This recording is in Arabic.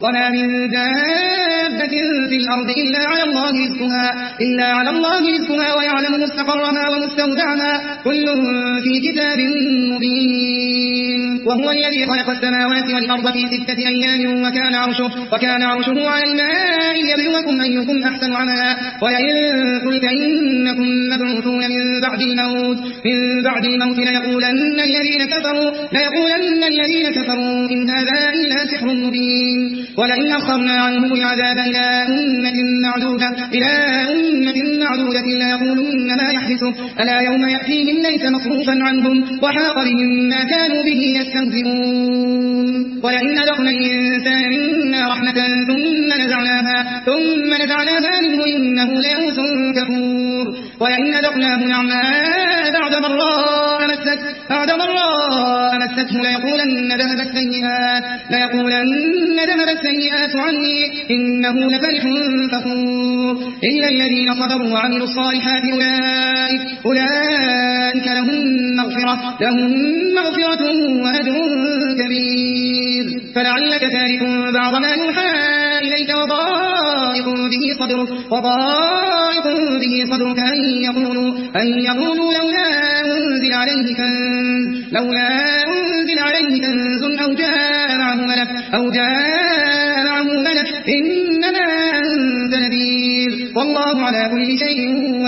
وما من دابة في الأرض إلا على الله رزقها ويعلم مستقرها ومستودعها كل في كتاب مبين. وهو الذي خلق السماوات والأرض في 6 أيام وكان عرشه على الماء ليبلوكم أيكم أحسن عملا. ولئن قلت إنكم مبعوثون من بعد الموت ليقولن الذين كفروا إن هذا إلا سحر مبين. ولئن أخرنا عنهم العذاب إلى أمة معدودة ليقولن ما يحبسه ألا يوم يأتيهم ليس مصروفا عنهم وحاق بهم ما كانوا به يستهزئون. ولئن أذقنا الإنسان منا رحمة ثم نزعناها منه إنه ليئوس كفور. ولئن أذقناه نعماء بعد ضراء مسته ليقولن ذهب السيئات عني إنه لفرح فخور. إلا الذين صبروا وعملوا الصالحات أولئك لهم مغفرة وأجر كبير. فلعلك تارك بعض ما يوحى إليك وضائق به صدرك أن يقولوا لولا أنزل عليه كنز أو جاء معه ملك إنما أنت نذير والله على كل شيء